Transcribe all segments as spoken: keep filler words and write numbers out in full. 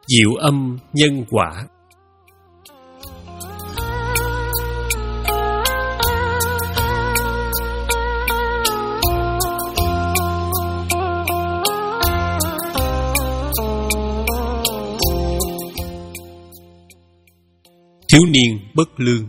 Diệu âm nhân quả. Thiếu niên bất lương.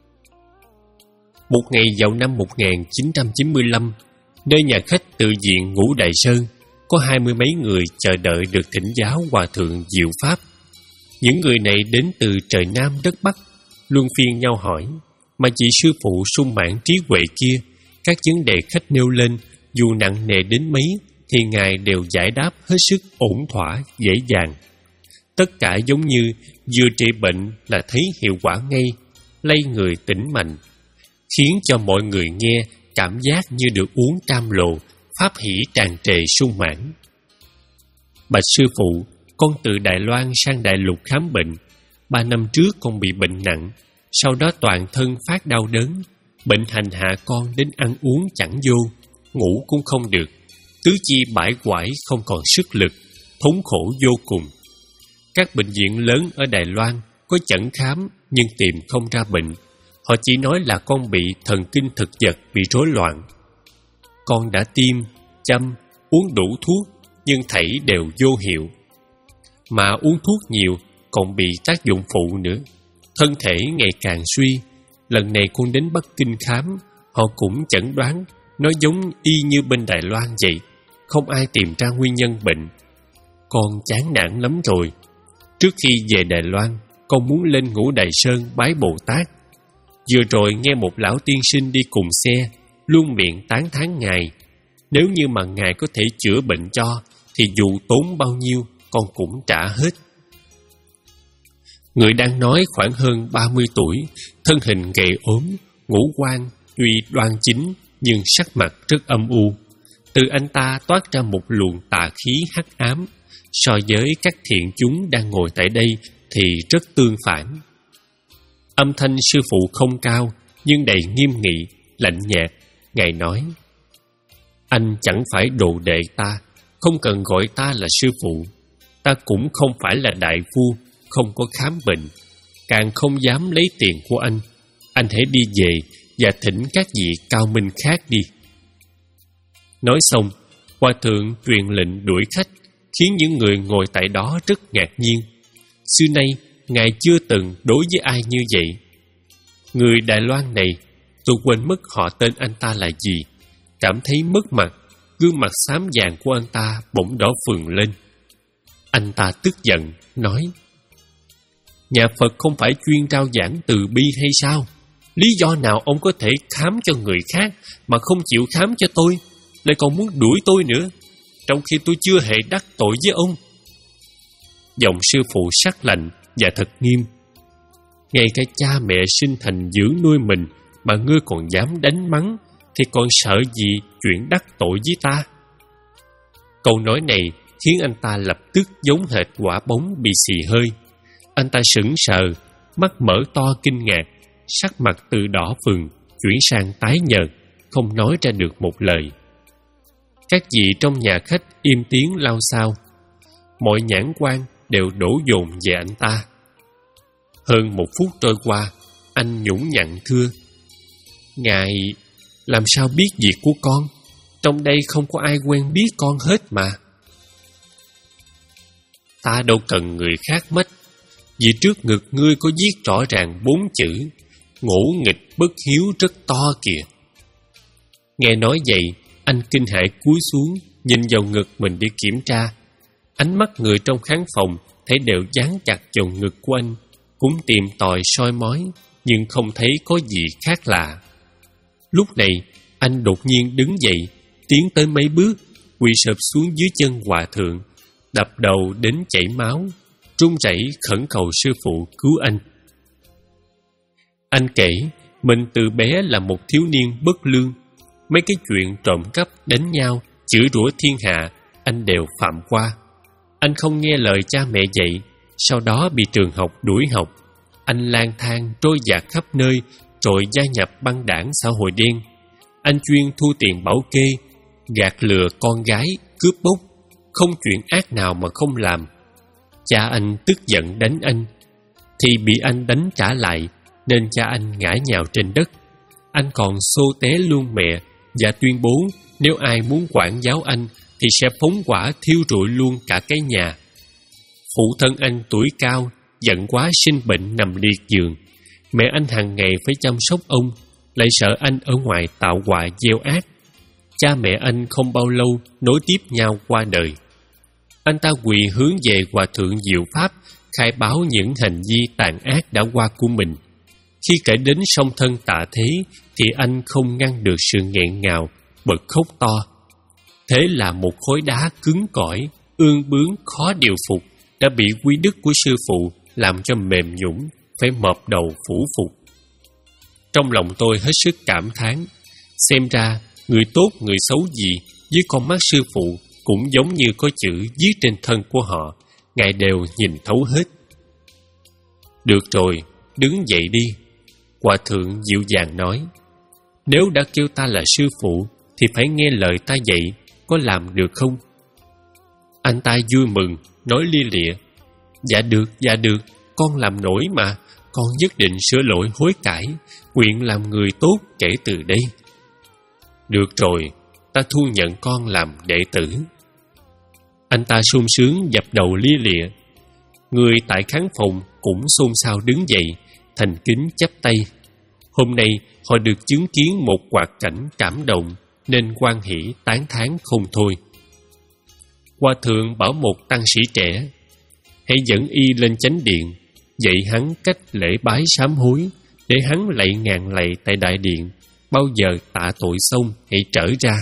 Một ngày vào năm một nghìn chín trăm chín mươi lăm, nơi nhà khách tự viện Ngũ Đại Sơn, có hai mươi mấy người chờ đợi được thỉnh giáo Hòa Thượng Diệu Pháp. Những người này đến từ trời Nam đất Bắc, luân phiên nhau hỏi, mà vị sư phụ sung mãn trí huệ kia, các vấn đề khách nêu lên, dù nặng nề đến mấy, thì Ngài đều giải đáp hết sức ổn thỏa, dễ dàng. Tất cả giống như vừa trị bệnh là thấy hiệu quả ngay, lay người tỉnh mạnh, khiến cho mọi người nghe cảm giác như được uống cam lồ, pháp hỷ tràn trề sung mãn. Bạch sư phụ, con từ Đài Loan sang Đại Lục khám bệnh. Ba năm trước con bị bệnh nặng, sau đó toàn thân phát đau đớn. Bệnh hành hạ con đến ăn uống chẳng vô, ngủ cũng không được, tứ chi bãi quải không còn sức lực, thống khổ vô cùng. Các bệnh viện lớn ở Đài Loan có chẩn khám nhưng tìm không ra bệnh. Họ chỉ nói là con bị thần kinh thực vật bị rối loạn. Con đã tiêm, chăm, uống đủ thuốc nhưng thảy đều vô hiệu. Mà uống thuốc nhiều còn bị tác dụng phụ nữa, thân thể ngày càng suy. Lần này con đến Bắc Kinh khám, họ cũng chẩn đoán nó giống y như bên Đài Loan vậy, không ai tìm ra nguyên nhân bệnh. Con chán nản lắm rồi. Trước khi về Đài Loan, con muốn lên Ngũ Đại Sơn bái Bồ Tát. Vừa rồi nghe một lão tiên sinh đi cùng xe, luôn miệng tán thán Ngài. Nếu như mà Ngài có thể chữa bệnh cho, thì dù tốn bao nhiêu, con cũng trả hết. Người đang nói khoảng hơn ba mươi tuổi, thân hình gầy ốm, ngũ quan tuy đoan chính nhưng sắc mặt rất âm u. Từ anh ta toát ra một luồng tà khí hắc ám, so với các thiện chúng đang ngồi tại đây thì rất tương phản. Âm thanh sư phụ không cao nhưng đầy nghiêm nghị, lạnh nhạt. Ngài nói: anh chẳng phải đồ đệ ta, không cần gọi ta là sư phụ. Ta cũng không phải là đại phu, không có khám bệnh, càng không dám lấy tiền của anh. Anh hãy đi về và thỉnh các vị cao minh khác đi. Nói xong, Hòa thượng truyền lệnh đuổi khách, khiến những người ngồi tại đó rất ngạc nhiên. Xưa nay Ngài chưa từng đối với ai như vậy. Người Đài Loan này, tôi quên mất họ tên anh ta là gì, cảm thấy mất mặt. Gương mặt xám vàng của anh ta bỗng đỏ phừng lên. Anh ta tức giận nói: nhà Phật không phải chuyên rao giảng từ bi hay sao? Lý do nào ông có thể khám cho người khác mà không chịu khám cho tôi, lại còn muốn đuổi tôi nữa, trong khi tôi chưa hề đắc tội với ông? Giọng sư phụ sắc lạnh và thật nghiêm. Ngay cả cha mẹ sinh thành dưỡng nuôi mình mà ngươi còn dám đánh mắng, thì còn sợ gì chuyện đắc tội với ta? Câu nói này khiến anh ta lập tức giống hệt quả bóng bị xì hơi. Anh ta sững sờ, mắt mở to kinh ngạc, sắc mặt từ đỏ phừng chuyển sang tái nhợt, không nói ra được một lời. Các vị trong nhà khách im tiếng lao xao. Mọi nhãn quan đều đổ dồn về anh ta. Hơn một phút trôi qua, anh nhũng nhặn thưa: Ngài làm sao biết việc của con? Trong đây không có ai quen biết con hết mà. Ta đâu cần người khác mách, vì trước ngực ngươi có viết rõ ràng bốn chữ: ngỗ nghịch bất hiếu rất to kìa. Nghe nói vậy, anh kinh hãi cúi xuống, nhìn vào ngực mình để kiểm tra. Ánh mắt người trong khán phòng thấy đều dán chặt vào ngực của anh, cũng tìm tòi soi mói, nhưng không thấy có gì khác lạ. Lúc này, anh đột nhiên đứng dậy, tiến tới mấy bước, quỳ sụp xuống dưới chân hòa thượng, đập đầu đến chảy máu, run rẩy khẩn cầu sư phụ cứu anh. Anh kể, mình từ bé là một thiếu niên bất lương. Mấy cái chuyện trộm cắp, đánh nhau, chửi rủa thiên hạ, anh đều phạm qua. Anh không nghe lời cha mẹ dạy, sau đó bị trường học đuổi học. Anh lang thang trôi dạt khắp nơi, rồi gia nhập băng đảng xã hội đen. Anh chuyên thu tiền bảo kê, gạt lừa con gái, cướp bóc, không chuyện ác nào mà không làm. cha anh tức giận đánh anh, thì bị anh đánh trả lại, nên cha anh ngã nhào trên đất. Anh còn xô té luôn mẹ và tuyên bố nếu ai muốn quản giáo anh thì sẽ phóng hỏa thiêu rụi luôn cả cái nhà. Phụ thân anh tuổi cao, giận quá sinh bệnh nằm liệt giường. Mẹ anh hàng ngày phải chăm sóc ông, lại sợ anh ở ngoài tạo họa gieo ác. Cha mẹ anh không bao lâu nối tiếp nhau qua đời. Anh ta quỳ hướng về Hòa thượng Diệu Pháp, khai báo những hành vi tàn ác đã qua của mình. Khi kể đến song thân tạ thế thì anh không ngăn được sự nghẹn ngào, bật khóc to. Thế là một khối đá cứng cỏi, ương bướng khó điều phục đã bị quý đức của sư phụ làm cho mềm nhũn, phải mọp đầu phủ phục. Trong lòng tôi hết sức cảm thán. Xem ra người tốt người xấu gì với con mắt sư phụ cũng giống như có chữ viết trên thân của họ, ngài đều nhìn thấu hết. Được rồi, đứng dậy đi, Hòa thượng dịu dàng nói. Nếu đã kêu ta là sư phụ thì phải nghe lời ta dạy, có làm được không? Anh ta vui mừng, nói lia lịa. Dạ được, dạ được, con làm nổi mà, con nhất định sửa lỗi hối cải, nguyện làm người tốt kể từ đây. Được rồi, ta thu nhận con làm đệ tử. Anh ta sung sướng dập đầu lia lịa. Người tại khán phòng cũng xôn xao đứng dậy, thành kính chắp tay. Hôm nay họ được chứng kiến một hoạt cảnh cảm động, nên hoan hỷ tán thán không thôi. Hòa thượng bảo một tăng sĩ trẻ, hãy dẫn y lên chánh điện, dạy hắn cách lễ bái sám hối, để hắn lạy ngàn lạy tại đại điện, bao giờ tạ tội xong hãy trở ra.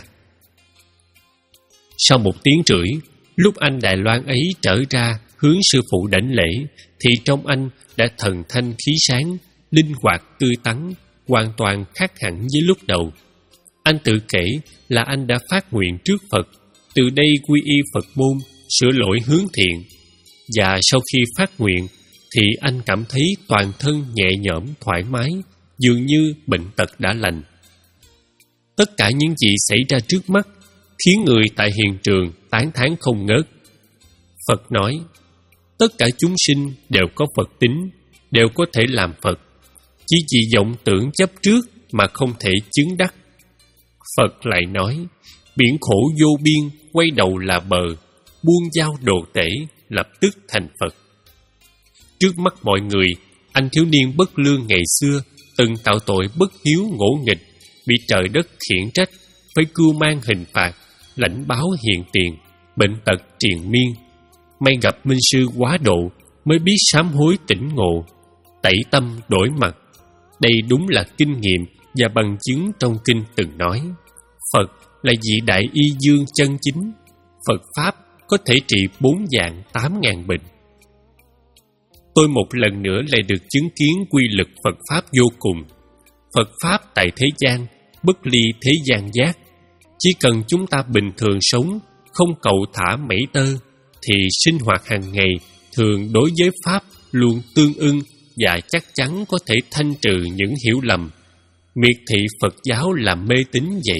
Sau một tiếng rưỡi, lúc anh Đài Loan ấy trở ra hướng sư phụ đảnh lễ, thì trong anh đã thần thanh khí sáng, linh hoạt tươi tắn, hoàn toàn khác hẳn với lúc đầu. Anh tự kể là anh đã phát nguyện trước Phật, từ đây quy y Phật môn, sửa lỗi hướng thiện. Và sau khi phát nguyện thì anh cảm thấy toàn thân nhẹ nhõm thoải mái, dường như bệnh tật đã lành. Tất cả những gì xảy ra trước mắt khiến người tại hiện trường tán thán không ngớt. Phật nói, tất cả chúng sinh đều có Phật tính, đều có thể làm Phật, chỉ vì vọng tưởng chấp trước mà không thể chứng đắc. Phật lại nói, biển khổ vô biên, quay đầu là bờ, buông dao đồ tể, lập tức thành Phật. Trước mắt mọi người, anh thiếu niên bất lương ngày xưa từng tạo tội bất hiếu ngỗ nghịch, bị trời đất khiển trách, phải cưu mang hình phạt, lãnh báo hiện tiền, bệnh tật triền miên. May gặp minh sư quá độ, mới biết sám hối tỉnh ngộ, tẩy tâm đổi mặt. Đây đúng là kinh nghiệm và bằng chứng trong kinh từng nói. Phật là vị đại y dương chân chính. Phật Pháp có thể trị bốn vạn tám ngàn bệnh. Tôi một lần nữa lại được chứng kiến quy lực Phật Pháp vô cùng. Phật Pháp tại thế gian, bất ly thế gian giác. Chỉ cần chúng ta bình thường sống, không cậu thả mảy tơ, thì sinh hoạt hàng ngày thường đối với Pháp luôn tương ưng và chắc chắn có thể thanh trừ những hiểu lầm. Miệt thị Phật giáo là mê tín vậy.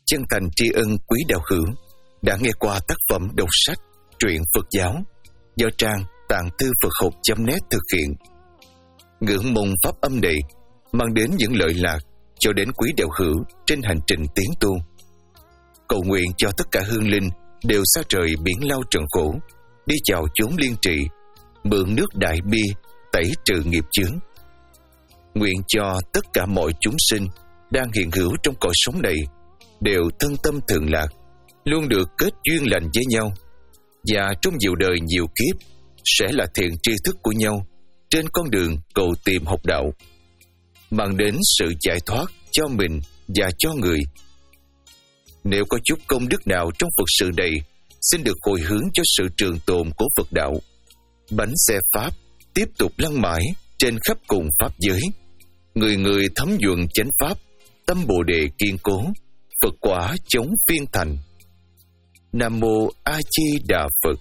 chân thành tri ân quý đạo hữu đã nghe qua tác phẩm đọc sách truyện Phật giáo do trang tạng thư Phật học chấm net thực hiện. Ngưỡng mong pháp âm này mang đến những lợi lạc cho đến quý đạo hữu trên hành trình tiến tu. Cầu nguyện cho tất cả hương linh đều xa trời biển lao trần khổ, đi chào chốn liên trị, mượn nước đại bi tẩy trừ nghiệp chướng. Nguyện cho tất cả mọi chúng sinh đang hiện hữu trong cõi sống này đều thân tâm thường lạc, luôn được kết duyên lành với nhau, và trong nhiều đời nhiều kiếp sẽ là thiện tri thức của nhau trên con đường cầu tìm học đạo, mang đến sự giải thoát cho mình và cho người. Nếu có chút công đức nào trong Phật sự này, xin được hồi hướng cho sự trường tồn của Phật đạo. Bánh xe Pháp tiếp tục lăn mãi trên khắp cùng Pháp giới. Người người thấm nhuận chánh Pháp, tâm Bồ Đề kiên cố, Phật quả chống phiên thành. Nam Mô A Di Đà Phật.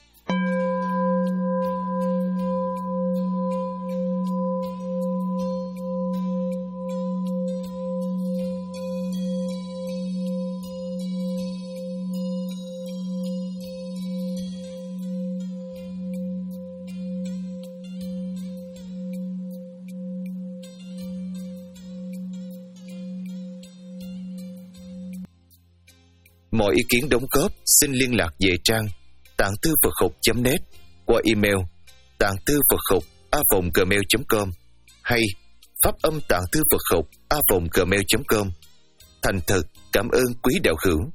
Mọi ý kiến đóng góp xin liên lạc về trang tạng thư Phật học chấm net qua email tạng thư Phật học a vòng gmail chấm com hay pháp âm tạng thư Phật học a vòng gmail chấm com. Thành thật cảm ơn quý đạo hữu.